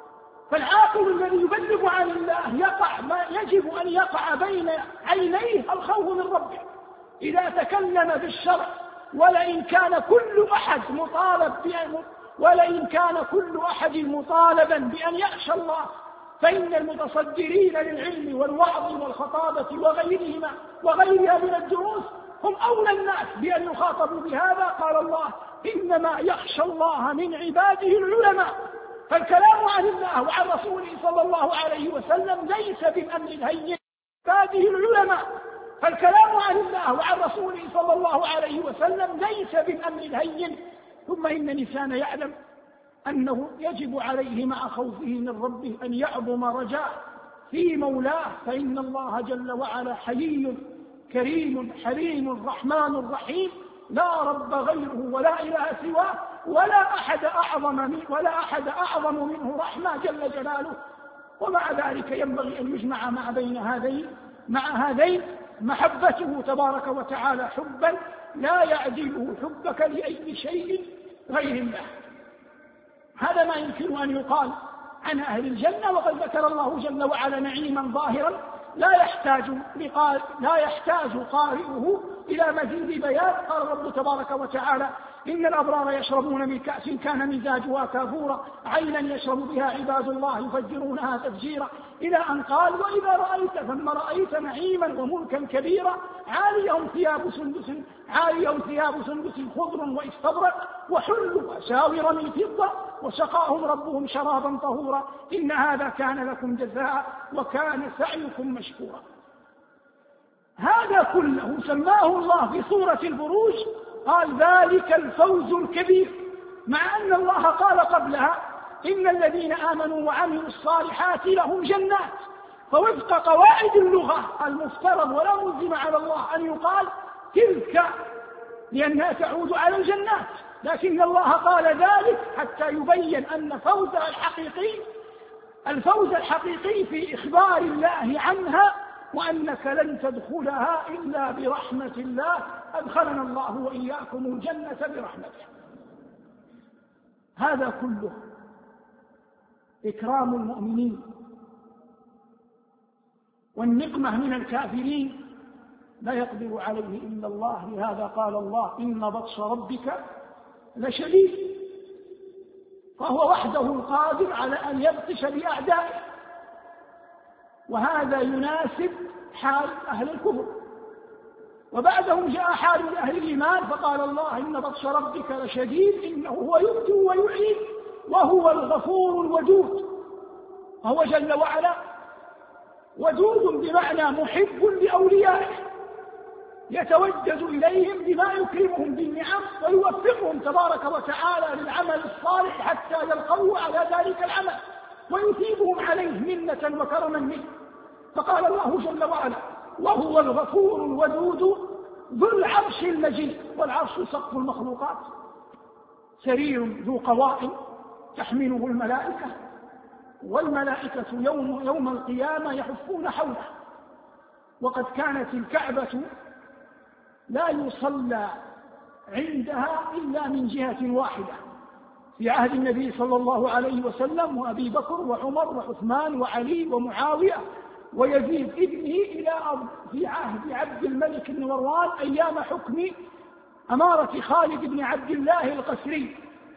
[SPEAKER 1] فالعاقل الذي يبلغ عن الله يقع ما يجب أن يقع بين عينيه الخوف من ربه إذا تكلم بالشرع. ولئن كان كل أحد مطالب بأن ولئن كان كل أحد مطالبا بأن يخشى الله، فإن المتصدرين للعلم والوعظ والخطابة وغيرهما وغيرها من الدروس هم أولى الناس بأن يخاطبوا بهذا. قال الله إنما يخشى الله من عباده العلماء. فالكلام عن الله وعن رسوله صلى الله عليه وسلم ليس بالأمر الهين عباده العلماء. فالكلام عن الله وعن رسوله صلى الله عليه وسلم ليس بالأمر الهين. ثم إن الإنسان يعلم أنه يجب عليه مع خوفه من ربه أن يعظم رجاء في مولاه، فإن الله جل وعلا حيي كريم حليم رحمن رحيم، لا رب غيره ولا إله سواه، ولا أحد أعظم من ولا أحد أعظم منه رحمة جل جلاله. ومع ذلك ينبغي أن يجمع مع بين هذين مع هذين محبته تبارك وتعالى حبا لا يعدله حبك لأي شيء غير الله. هذا ما يمكن أن يقال عن أهل الجنة. وقد ذكر الله جل وعلا نعيما ظاهرا لا يحتاج لا يحتاج قارئه إلى مزيد بيان. قال الرب تبارك وتعالى إن الأبرار يشربون من كأس كان مزاجها كافورا عينا يشرب بها عباد الله يفجرونها تفجيرا، إلى أن قال وإذا رأيت ثم رأيت نعيما وملكا كبيرا عاليهم ثياب سندس عاليهم ثياب سندس خضر واستبرق وحلوا أساور من فضة وسقاهم ربهم شرابا طهورا إن هذا كان لكم جزاء وكان سعيكم مشكورا. هذا كله سماه الله في سورة البروج قال ذلك الفوز الكبير، مع أن الله قال قبلها إن الذين آمنوا وعملوا الصالحات لهم جنات. فوفق قواعد اللغة المفترض ولا ملزم على الله أن يقال تلك لأنها تعود على الجنات، لكن الله قال ذلك حتى يبين أن فوزها الحقيقي الفوز الحقيقي في إخبار الله عنها، وأنك لن تدخلها إلا برحمة الله. أدخلنا الله وإياكم الجنة برحمته. هذا كله إكرام المؤمنين والنقمة من الكافرين لا يقدر عليه إلا الله. لهذا قال الله إن بطش ربك لشديد، فهو وحده القادر على أن يبطش بأعدائه. وهذا يناسب حال أهل الكفر، وبعدهم جاء حال أهل الإيمان فقال الله إن بطش ربك لشديد إنه هو يبدئ ويعيد وهو الغفور الودود. فهو جل وعلا ودود بمعنى محب لأوليائه، يتودد إليهم بما يكرمهم بالنعم ويوفقهم تبارك وتعالى للعمل الصالح حتى يلقوا على ذلك العمل ويثيبهم عليه منة وكرما منه. فقال الله جل وعلا: وهو الغفور الودود ذو العرش المجيد. والعرش سقف المخلوقات، سرير ذو قوائم تحمله الملائكة، والملائكة يوم, يوم القيامة يحفون حوله. وقد كانت الكعبة لا يصلى عندها إلا من جهة واحدة في عهد النبي صلى الله عليه وسلم وأبي بكر وعمر وعثمان وعلي ومعاوية ويزيد ابنه إلى في عهد عبد الملك بن مروان أيام حكم أمارة خالد بن عبد الله القسري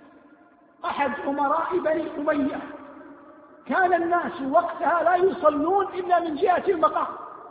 [SPEAKER 1] أحد أمراء بني أمية. كان الناس وقتها لا يصلون إلا من جهة المقام،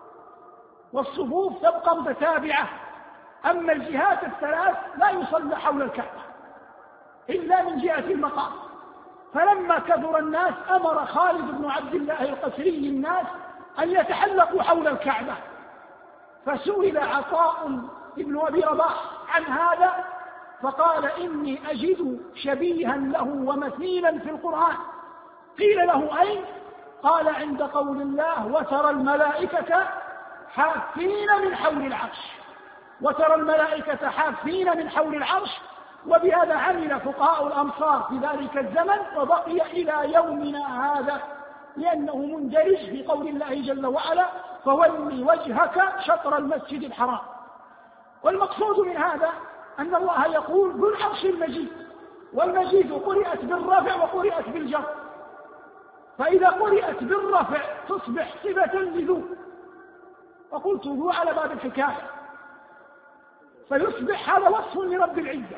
[SPEAKER 1] والصفوف تبقى متتابعة، أما الجهات الثلاث لا يصلى حول الكعبة إلا من جهة المقام. فلما كثر الناس أمر خالد بن عبد الله القسري الناس أن يتحلقوا حول الكعبة، فسئل عطاء بن أبي رباح عن هذا فقال: إني أجد شبيها له ومثيلا في القرآن. قيل له: أين؟ قال: عند قول الله: وترى الملائكة حافين من حول العرش. وترى الملائكة حافين من حول العرش. وبهذا عمل فقهاء الأمصار في ذلك الزمن وبقي إلى يومنا هذا، لأنه مندرج في قول الله جل وعلا: فولي وجهك شطر المسجد الحرام. والمقصود من هذا أن الله يقول ذو العرش المجيد، والمجيد قرئت بالرفع وقرئت بالجر، فإذا قرئت بالرفع تصبح صفة لذو، وقلت ذو على باب الحكاية، فيصبح هذا وصف لرب العزة.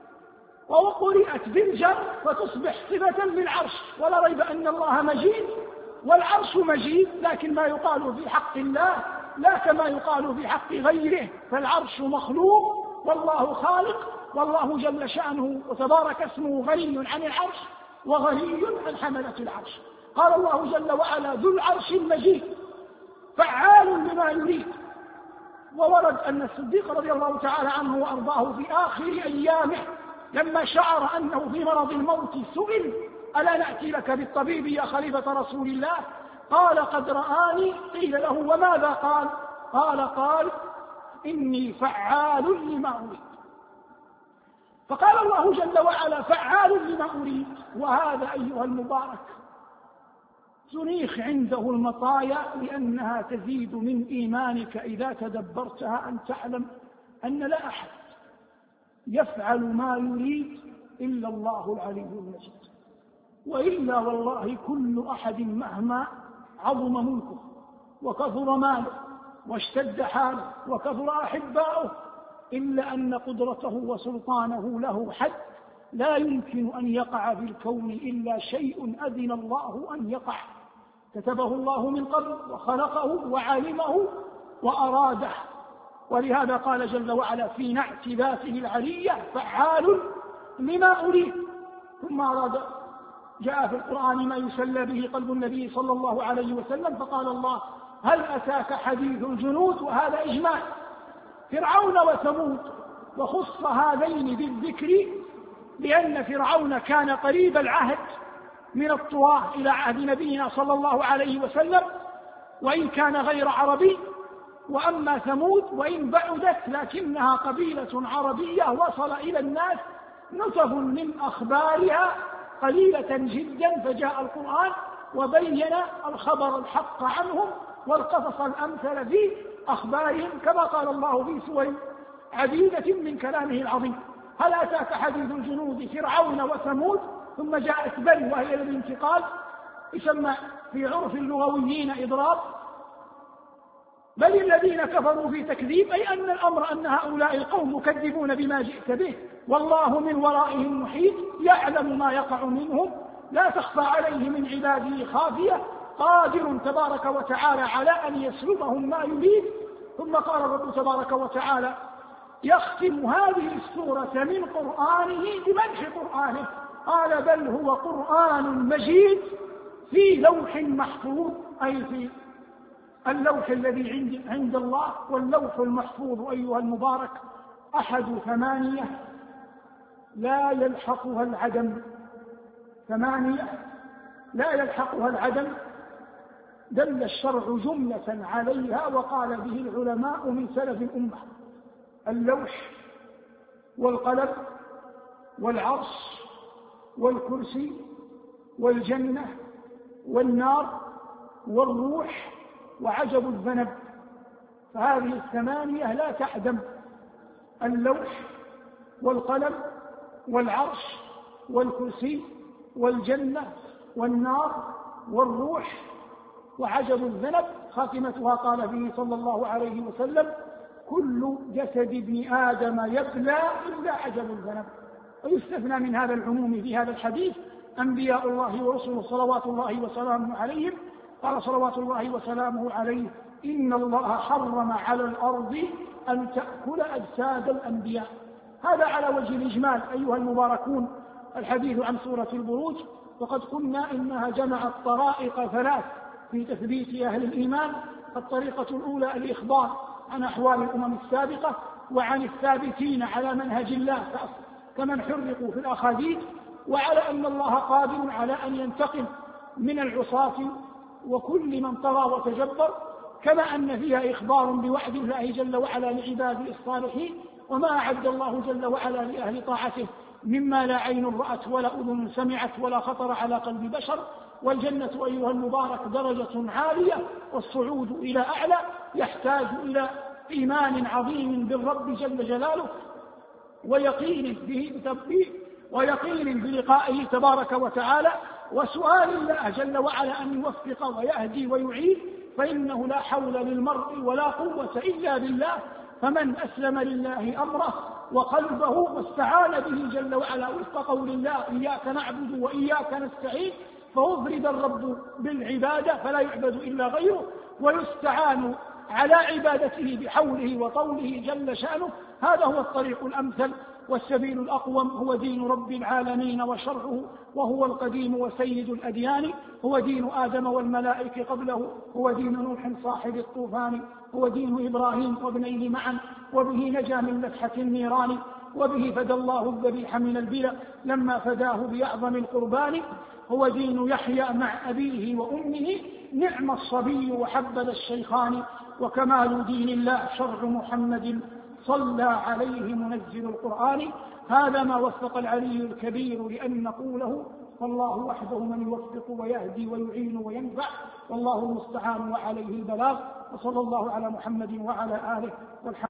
[SPEAKER 1] وقرئت بالجر فتصبح صفة للعرش، ولا ريب أن الله مجيد والعرش مجيد، لكن ما يقال في حق الله لا كما يقال في حق غيره، فالعرش مخلوق والله خالق، والله جل شأنه وتبارك اسمه غني عن العرش وغني عن حملة العرش. قال الله جل وعلا: ذو العرش المجيد فعال لما يريد. وورد أن الصديق رضي الله تعالى عنه وأرضاه في آخر أيامه لما شعر أنه في مرض الموت سئل: ألا نأتي لك بالطبيب يا خليفة رسول الله؟ قال: قد رآني. قيل له: وماذا قال؟ قال قال إني فعال لما أريد. فقال الله جل وعلا: فعال لما أريد. وهذا أيها المبارك تنيخ عنده المطايا، لأنها تزيد من إيمانك إذا تدبرتها أن تعلم أن لا أحد يفعل ما يريد إلا الله العلي المجيد. وإلا والله كل أحد مهما عظم ملكه وكثر ماله واشتد حاله وكثر أحباؤه، إلا أن قدرته وسلطانه له حد، لا يمكن أن يقع في الكون إلا شيء أذن الله أن يقع، كتبه الله من قبل وخلقه وعلمه وأراده. ولهذا قال جل وعلا في نعت ذاته العلية: فعال لما أريد. ثم أراد جاء في القرآن ما يسلى به قلب النبي صلى الله عليه وسلم، فقال الله: هل أتاك حديث الجنود؟ وهذا إجمال فرعون وثمود، وخص هذين بالذكر لأن فرعون كان قريب العهد من الطواه إلى عهد نبينا صلى الله عليه وسلم وإن كان غير عربي. وأما ثمود وإن بعدت لكنها قبيلة عربية وصل إلى الناس نتف من أخبارها قليلة جدا، فجاء القرآن وبين الخبر الحق عنهم والقصص الأمثل في أخبارهم، كما قال الله في سور عديدة من كلامه العظيم: هل أتاك حديث الجنود فرعون وثمود. ثم جاءت بل وهي الانتقال، يسمى في عرف اللغويين إضراب. بل الذين كفروا في تكذيب، أي أن الأمر أن هؤلاء القوم مكذبون بما جئت به، والله من ورائهم محيط يعلم ما يقع منهم، لا تخفى عليه من عباده خافية، قادر تبارك وتعالى على أن يسلبهم ما يريد. ثم قال الرب تبارك وتعالى يختم هذه السورة من قرآنه بمدح قرآنه، قال: بل هو قرآن مجيد في لوح محفوظ، أي في اللوح الذي عند, عند الله واللوح المحفوظ أيها المبارك أحد ثمانية لا يلحقها العدم، ثمانية لا يلحقها العدم، دل الشرع جملة عليها وقال به العلماء من سلف الأمة: اللوح والقلم والعرش والكرسي والجنة والنار والروح وعجب الذنب. فهذه الثمانية لا تعدم: اللوح والقلم والعرش والكرسي والجنة والنار والروح وعجب الذنب. خاتمتها قال فيه صلى الله عليه وسلم: كل جسد ابن آدم يبلى إلا عجب الذنب. ويستثنى من هذا العموم في هذا الحديث أنبياء الله ورسله صلوات الله وسلامه عليهم. قال صلوات الله وسلامه عليه: إن الله حرم على الأرض أن تأكل أجساد الأنبياء. هذا على وجه الإجمال أيها المباركون الحديث عن سورة البروج. وقد قلنا إنها جمعت طرائق ثلاث في تثبيت أهل الإيمان: الطريقة الأولى الإخبار عن أحوال الأمم السابقة وعن الثابتين على منهج الله كمن حرقوا في الأخاديد، وعلى أن الله قادر على أن ينتقم من العصاة وكل من طغى وتجبر، كما أن فيها إخبار بوعد الله جل وعلا لعباده الصالحين وما أعد الله جل وعلا لأهل طاعته مما لا عين رأت ولا أذن سمعت ولا خطر على قلب بشر. والجنة أيها المبارك درجة عالية، والصعود إلى أعلى يحتاج إلى إيمان عظيم بالرب جل جلاله ويقين به ويقين بلقائه تبارك وتعالى، وسؤال الله جل وعلا أن يوفق ويهدي ويعين، فإنه لا حول للمرء ولا قوة إلا بالله. فمن أسلم لله أمره وقلبه واستعان به جل وعلا وفق قول الله: إياك نعبد وإياك نستعين، فأفرد الرب بالعبادة فلا يعبد إلا غيره، ويستعان على عبادته بحوله وطوله جل شأنه. هذا هو الطريق الأمثل والسبيل الأقوم، هو دين رب العالمين وشرعه، وهو القديم وسيد الأديان، هو دين آدم والملائكة قبله، هو دين نوح صاحب الطوفان، هو دين إبراهيم وابنيه معا، وبه نجا من لفحة النيران، وبه فدى الله الذبيح من البلى لما فداه بأعظم القربان، هو دين يحيى مع أبيه وأمه، نعم الصبي وحبذا الشيخان، وكمال دين الله شرع محمد صلى عليه منزل القرآن. هذا ما وفق العلي الكبير لأن نقوله، والله وحده من يوفق ويهدي ويعين وينفع، والله المستعان وعليه البلاغ. وصلى الله على محمد وعلى آله والحمد